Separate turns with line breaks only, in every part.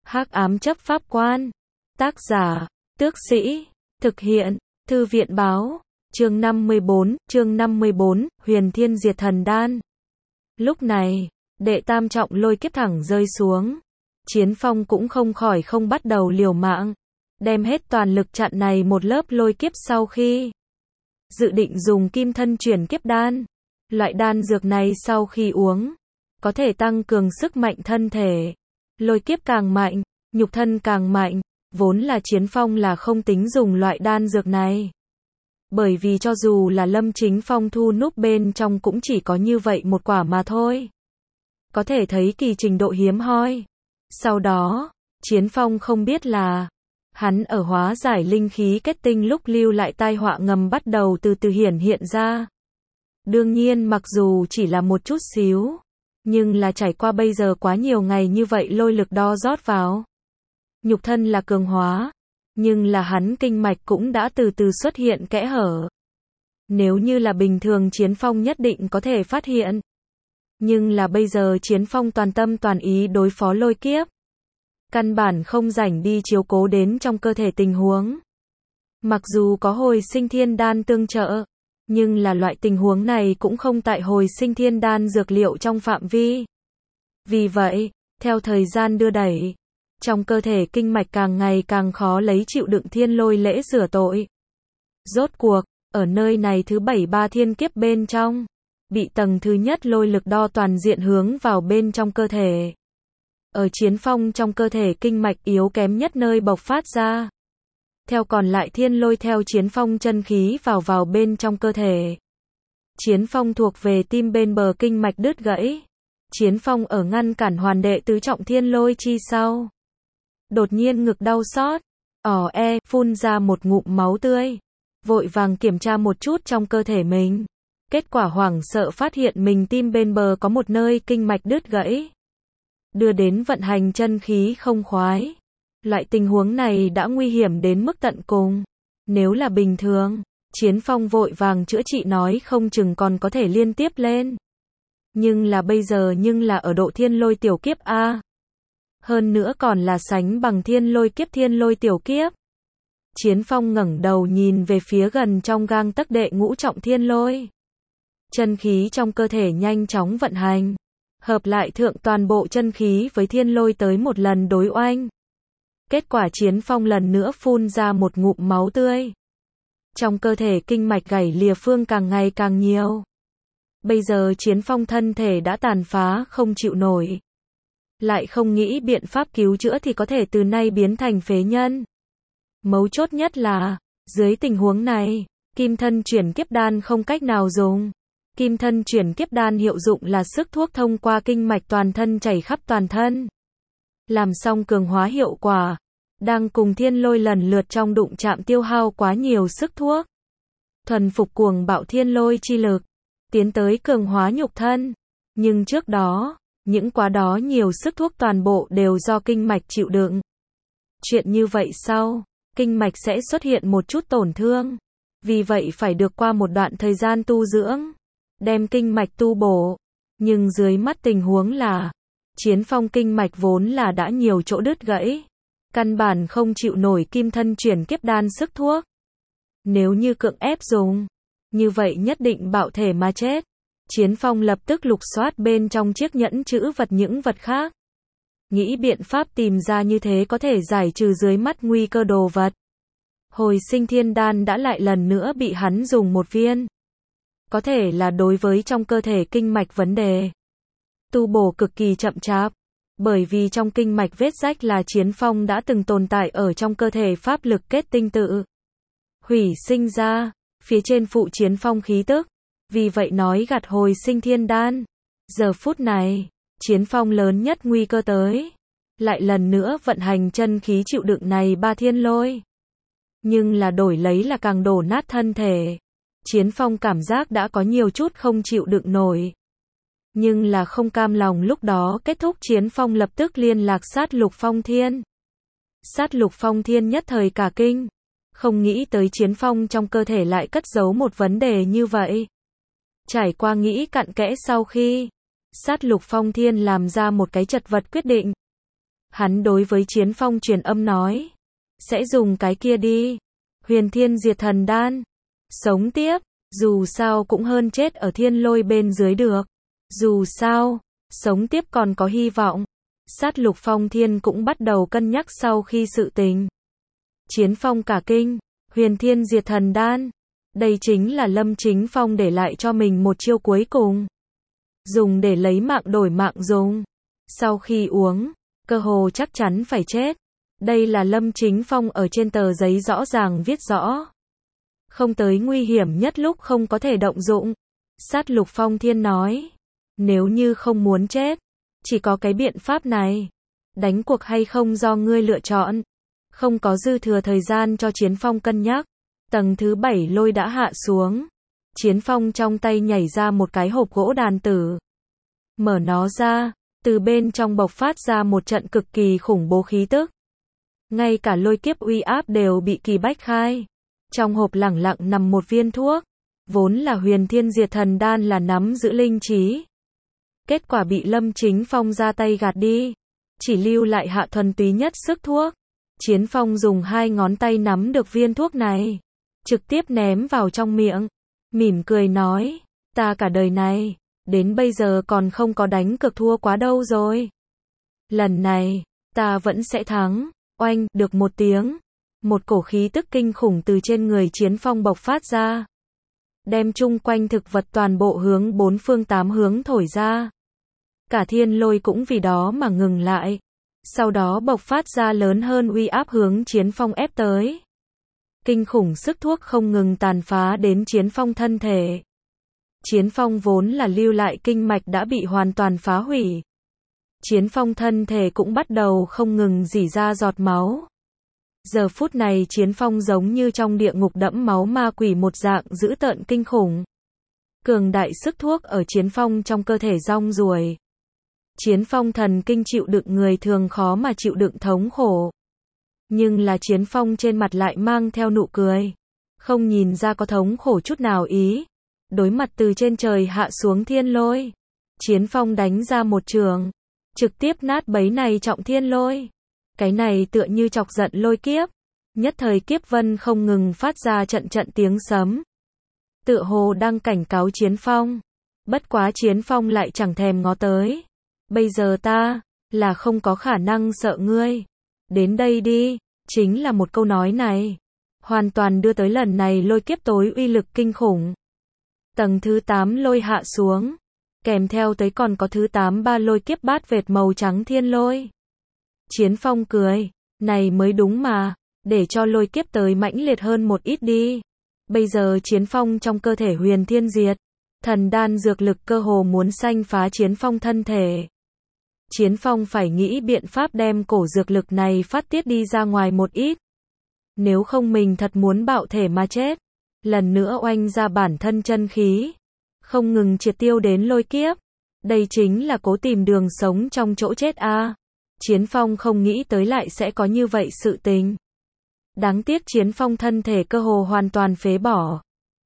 Hắc ám chấp pháp quan. Tác giả, Tước Sĩ. Thực hiện, Thư viện báo. Chương 54, Huyền Thiên Diệt Thần Đan. Lúc này, đệ tam trọng lôi kiếp thẳng rơi xuống. Chiến Phong cũng không khỏi không bắt đầu liều mạng, đem hết toàn lực chặn này một lớp lôi kiếp sau khi dự định dùng kim thân chuyển kiếp đan. Loại đan dược này sau khi uống, có thể tăng cường sức mạnh thân thể. Lôi kiếp càng mạnh, nhục thân càng mạnh, vốn là Chiến Phong là không tính dùng loại đan dược này. Bởi vì cho dù là Lâm Chính Phong thu núp bên trong cũng chỉ có như vậy một quả mà thôi. Có thể thấy kỳ trình độ hiếm hoi. Sau đó, Chiến Phong không biết là hắn ở hóa giải linh khí kết tinh lúc lưu lại tai họa ngầm bắt đầu từ từ hiển hiện ra. Đương nhiên mặc dù chỉ là một chút xíu, nhưng là trải qua bây giờ quá nhiều ngày như vậy lôi lực đo rót vào. Nhục thân là cường hóa, nhưng là hắn kinh mạch cũng đã từ từ xuất hiện kẽ hở. Nếu như là bình thường Chiến Phong nhất định có thể phát hiện. Nhưng là bây giờ Chiến Phong toàn tâm toàn ý đối phó lôi kiếp. Căn bản không rảnh đi chiếu cố đến trong cơ thể tình huống. Mặc dù có hồi sinh thiên đan tương trợ, nhưng là loại tình huống này cũng không tại hồi sinh thiên đan dược liệu trong phạm vi. Vì vậy, theo thời gian đưa đẩy, trong cơ thể kinh mạch càng ngày càng khó lấy chịu đựng thiên lôi lễ rửa tội. Rốt cuộc, ở nơi này thứ 73 thiên kiếp bên trong, bị tầng thứ nhất lôi lực đo toàn diện hướng vào bên trong cơ thể. Ở Chiến Phong trong cơ thể kinh mạch yếu kém nhất nơi bộc phát ra. Theo còn lại thiên lôi theo Chiến Phong chân khí vào bên trong cơ thể. Chiến Phong thuộc về tim bên bờ kinh mạch đứt gãy. Chiến Phong ở ngăn cản hoàn đệ tứ trọng thiên lôi chi sau. Đột nhiên ngực đau xót, phun ra một ngụm máu tươi. Vội vàng kiểm tra một chút trong cơ thể mình. Kết quả hoảng sợ phát hiện mình tim bên bờ có một nơi kinh mạch đứt gãy. Đưa đến vận hành chân khí không khoái. Loại tình huống này đã nguy hiểm đến mức tận cùng. Nếu là bình thường, Chiến Phong vội vàng chữa trị nói không chừng còn có thể liên tiếp lên. Nhưng là bây giờ là ở độ thiên lôi tiểu kiếp A. Hơn nữa còn là sánh bằng thiên lôi tiểu kiếp. Chiến Phong ngẩng đầu nhìn về phía gần trong gang tấc đệ ngũ trọng thiên lôi. Chân khí trong cơ thể nhanh chóng vận hành. Hợp lại thượng toàn bộ chân khí với thiên lôi tới một lần đối oanh. Kết quả Chiến Phong lần nữa phun ra một ngụm máu tươi. Trong cơ thể kinh mạch gãy lìa phương càng ngày càng nhiều. Bây giờ Chiến Phong thân thể đã tàn phá không chịu nổi. Lại không nghĩ biện pháp cứu chữa thì có thể từ nay biến thành phế nhân. Mấu chốt nhất là, dưới tình huống này, kim thân chuyển kiếp đan không cách nào dùng. Kim thân chuyển kiếp đan hiệu dụng là sức thuốc thông qua kinh mạch toàn thân chảy khắp toàn thân. Làm xong cường hóa hiệu quả, đang cùng thiên lôi lần lượt trong đụng chạm tiêu hao quá nhiều sức thuốc. Thuần phục cuồng bạo thiên lôi chi lực, tiến tới cường hóa nhục thân. Nhưng trước đó, những quá đó nhiều sức thuốc toàn bộ đều do kinh mạch chịu đựng. Chuyện như vậy sau, kinh mạch sẽ xuất hiện một chút tổn thương. Vì vậy phải được qua một đoạn thời gian tu dưỡng. Đem kinh mạch tu bổ, nhưng dưới mắt tình huống là Chiến Phong kinh mạch vốn là đã nhiều chỗ đứt gãy, căn bản không chịu nổi kim thân chuyển kiếp đan sức thuốc. Nếu như cưỡng ép dùng, như vậy nhất định bạo thể mà chết. Chiến Phong lập tức lục soát bên trong chiếc nhẫn trữ vật những vật khác, nghĩ biện pháp tìm ra như thế có thể giải trừ dưới mắt nguy cơ đồ vật. Hồi sinh thiên đan đã lại lần nữa bị hắn dùng một viên. Có thể là đối với trong cơ thể kinh mạch vấn đề. Tu bổ cực kỳ chậm chạp. Bởi vì trong kinh mạch vết rách là Chiến Phong đã từng tồn tại ở trong cơ thể pháp lực kết tinh tự hủy sinh ra. Phía trên phụ Chiến Phong khí tức. Vì vậy nói gặt hồi sinh thiên đan. Giờ phút này, Chiến Phong lớn nhất nguy cơ tới. Lại lần nữa vận hành chân khí chịu đựng này ba thiên lôi. Nhưng là đổi lấy là càng đổ nát thân thể. Chiến Phong cảm giác đã có nhiều chút không chịu đựng nổi. Nhưng là không cam lòng lúc đó kết thúc Chiến Phong lập tức liên lạc Sát Lục Phong Thiên. Sát Lục Phong Thiên nhất thời cả kinh. Không nghĩ tới Chiến Phong trong cơ thể lại cất giấu một vấn đề như vậy. Trải qua nghĩ cặn kẽ sau khi Sát Lục Phong Thiên làm ra một cái chật vật quyết định. Hắn đối với Chiến Phong truyền âm nói. Sẽ dùng cái kia đi. Huyền Thiên Diệt Thần Đan. Sống tiếp. Dù sao cũng hơn chết ở thiên lôi bên dưới được. Dù sao, sống tiếp còn có hy vọng. Sát Lục Phong Thiên cũng bắt đầu cân nhắc sau khi sự tình. Chiến Phong cả kinh. Huyền Thiên Diệt Thần Đan. Đây chính là Lâm Chính Phong để lại cho mình một chiêu cuối cùng. Dùng để lấy mạng đổi mạng dùng. Sau khi uống, cơ hồ chắc chắn phải chết. Đây là Lâm Chính Phong ở trên tờ giấy rõ ràng viết rõ. Không tới nguy hiểm nhất lúc không có thể động dụng. Sát Lục Phong Thiên nói. Nếu như không muốn chết, chỉ có cái biện pháp này. Đánh cuộc hay không do ngươi lựa chọn. Không có dư thừa thời gian cho Chiến Phong cân nhắc. Tầng thứ 7 lôi đã hạ xuống. Chiến Phong trong tay nhảy ra một cái hộp gỗ đàn tử. Mở nó ra, từ bên trong bộc phát ra một trận cực kỳ khủng bố khí tức. Ngay cả lôi kiếp uy áp đều bị kỳ bách khai. Trong hộp lẳng lặng nằm một viên thuốc. Vốn là Huyền Thiên Diệt Thần Đan là nắm giữ linh trí. Kết quả bị Lâm Chính Phong ra tay gạt đi. Chỉ lưu lại hạ thuần túy nhất sức thuốc. Chiến Phong dùng 2 ngón tay nắm được viên thuốc này. Trực tiếp ném vào trong miệng. Mỉm cười nói. Ta cả đời này, đến bây giờ còn không có đánh cược thua quá đâu rồi. Lần này, ta vẫn sẽ thắng. Oanh, được một tiếng. Một cổ khí tức kinh khủng từ trên người Chiến Phong bộc phát ra. Đem chung quanh thực vật toàn bộ hướng 4 phương 8 hướng thổi ra. Cả thiên lôi cũng vì đó mà ngừng lại. Sau đó bộc phát ra lớn hơn uy áp hướng Chiến Phong ép tới. Kinh khủng sức thuốc không ngừng tàn phá đến Chiến Phong thân thể. Chiến Phong vốn là lưu lại kinh mạch đã bị hoàn toàn phá hủy. Chiến Phong thân thể cũng bắt đầu không ngừng rỉ ra giọt máu. Giờ phút này Chiến Phong giống như trong địa ngục đẫm máu ma quỷ một dạng dữ tợn kinh khủng. Cường đại sức thuốc ở Chiến Phong trong cơ thể rong ruổi. Chiến Phong thần kinh chịu đựng người thường khó mà chịu đựng thống khổ. Nhưng là Chiến Phong trên mặt lại mang theo nụ cười. Không nhìn ra có thống khổ chút nào ý. Đối mặt từ trên trời hạ xuống thiên lôi. Chiến Phong đánh ra một trường. Trực tiếp nát bấy này trọng thiên lôi. Cái này tựa như chọc giận lôi kiếp. Nhất thời kiếp vân không ngừng phát ra trận trận tiếng sấm. Tựa hồ đang cảnh cáo Chiến Phong. Bất quá Chiến Phong lại chẳng thèm ngó tới. Bây giờ ta, là không có khả năng sợ ngươi. Đến đây đi, chính là một câu nói này. Hoàn toàn đưa tới lần này lôi kiếp tối uy lực kinh khủng. Tầng thứ 8 lôi hạ xuống. Kèm theo tới còn có thứ 83 lôi kiếp bát vệt màu trắng thiên lôi. Chiến Phong cười. Này mới đúng mà. Để cho lôi kiếp tới mãnh liệt hơn một ít đi. Bây giờ Chiến Phong trong cơ thể Huyền Thiên Diệt Thần Đan dược lực cơ hồ muốn xanh phá Chiến Phong thân thể. Chiến Phong phải nghĩ biện pháp đem cổ dược lực này phát tiết đi ra ngoài một ít. Nếu không mình thật muốn bạo thể mà chết. Lần nữa oanh ra bản thân chân khí. Không ngừng triệt tiêu đến lôi kiếp. Đây chính là cố tìm đường sống trong chỗ chết a. Chiến Phong không nghĩ tới lại sẽ có như vậy sự tình. Đáng tiếc Chiến Phong thân thể cơ hồ hoàn toàn phế bỏ.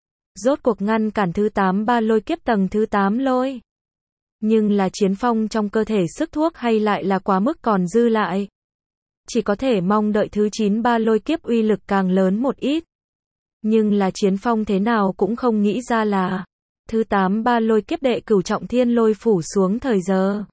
Rốt cuộc ngăn cản thứ 83 lôi kiếp tầng thứ 8 lôi. Nhưng là Chiến Phong trong cơ thể sức thuốc hay lại là quá mức còn dư lại. Chỉ có thể mong đợi thứ 93 lôi kiếp uy lực càng lớn một ít. Nhưng là Chiến Phong thế nào cũng không nghĩ ra là thứ 83 lôi kiếp đệ cửu trọng thiên lôi phủ xuống thời giờ.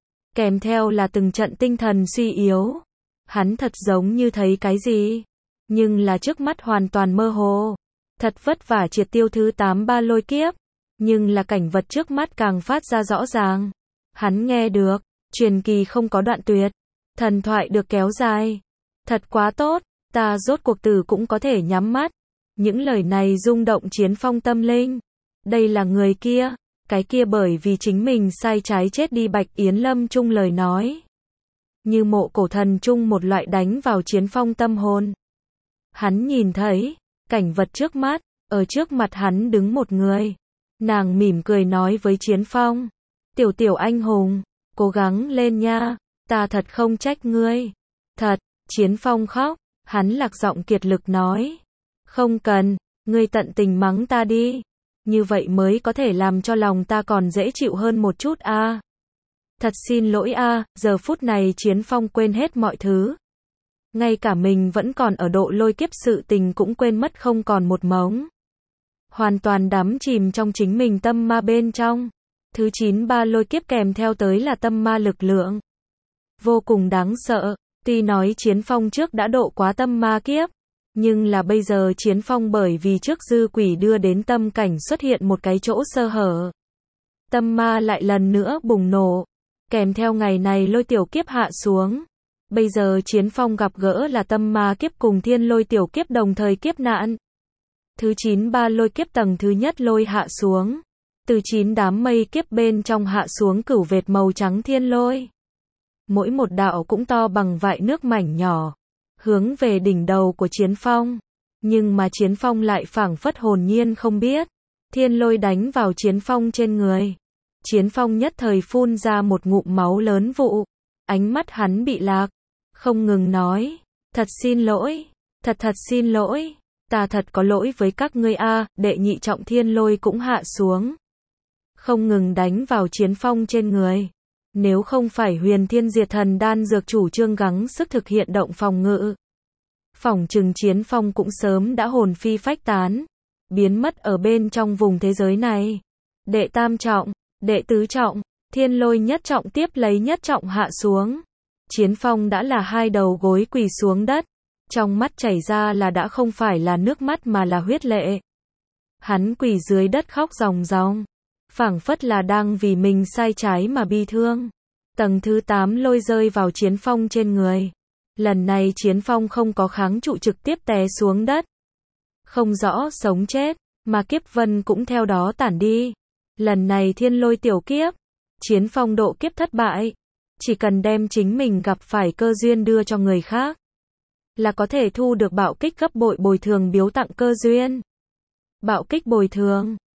Kèm theo là từng trận tinh thần suy yếu. Hắn thật giống như thấy cái gì. Nhưng là trước mắt hoàn toàn mơ hồ. Thật vất vả triệt tiêu thứ 83 lôi kiếp. Nhưng là cảnh vật trước mắt càng phát ra rõ ràng. Hắn nghe được. Truyền kỳ không có đoạn tuyệt. Thần thoại được kéo dài. Thật quá tốt. Ta rốt cuộc tử cũng có thể nhắm mắt. Những lời này rung động Chiến Phong tâm linh. Đây là người kia. Cái kia bởi vì chính mình sai trái chết đi Bạch Yến Lâm chung lời nói. Như mộ cổ thần chung một loại đánh vào Chiến Phong tâm hồn. Hắn nhìn thấy. Cảnh vật trước mắt. Ở trước mặt hắn đứng một người. Nàng mỉm cười nói với Chiến Phong. Tiểu tiểu anh hùng. Cố gắng lên nha. Ta thật không trách ngươi. Thật. Chiến Phong khóc. Hắn lạc giọng kiệt lực nói. Không cần. Ngươi tận tình mắng ta đi. Như vậy mới có thể làm cho lòng ta còn dễ chịu hơn một chút a. Thật xin lỗi a, giờ phút này Chiến Phong quên hết mọi thứ. Ngay cả mình vẫn còn ở độ lôi kiếp sự tình cũng quên mất không còn một mống. Hoàn toàn đắm chìm trong chính mình tâm ma bên trong. Thứ 93 lôi kiếp kèm theo tới là tâm ma lực lượng. Vô cùng đáng sợ, tuy nói Chiến Phong trước đã độ quá tâm ma kiếp, nhưng là bây giờ Chiến Phong bởi vì trước dư quỷ đưa đến tâm cảnh xuất hiện một cái chỗ sơ hở. Tâm ma lại lần nữa bùng nổ, kèm theo ngày này lôi tiểu kiếp hạ xuống. Bây giờ Chiến Phong gặp gỡ là tâm ma kiếp cùng thiên lôi tiểu kiếp đồng thời kiếp nạn. Thứ 93 lôi kiếp tầng thứ nhất lôi hạ xuống. Từ 9 đám mây kiếp bên trong hạ xuống cửu vệt màu trắng thiên lôi. Mỗi một đạo cũng to bằng vại nước mảnh nhỏ, hướng về đỉnh đầu của Chiến Phong. Nhưng mà Chiến Phong lại phảng phất hồn nhiên không biết. Thiên lôi đánh vào Chiến Phong trên người. Chiến Phong nhất thời phun ra một ngụm máu lớn vụ. Ánh mắt hắn bị lạc, không ngừng nói, thật xin lỗi, thật xin lỗi, ta thật có lỗi với các ngươi a. Đệ nhị trọng thiên lôi cũng hạ xuống, không ngừng đánh vào Chiến Phong trên người. Nếu không phải Huyền Thiên Diệt Thần Đan dược chủ trương gắng sức thực hiện động phòng ngự, phỏng chừng Chiến Phong cũng sớm đã hồn phi phách tán, biến mất ở bên trong vùng thế giới này. Đệ tam trọng, đệ tứ trọng, thiên lôi nhất trọng tiếp lấy nhất trọng hạ xuống. Chiến Phong đã là hai đầu gối quỳ xuống đất, trong mắt chảy ra là đã không phải là nước mắt mà là huyết lệ. Hắn quỳ dưới đất khóc ròng ròng, phảng phất là đang vì mình sai trái mà bi thương. Tầng thứ 8 lôi rơi vào Chiến Phong trên người. Lần này Chiến Phong không có kháng trụ trực tiếp té xuống đất. Không rõ sống chết, mà kiếp vân cũng theo đó tản đi. Lần này thiên lôi tiểu kiếp, Chiến Phong độ kiếp thất bại. Chỉ cần đem chính mình gặp phải cơ duyên đưa cho người khác, là có thể thu được bạo kích gấp bội bồi thường biếu tặng cơ duyên. Bạo kích bồi thường,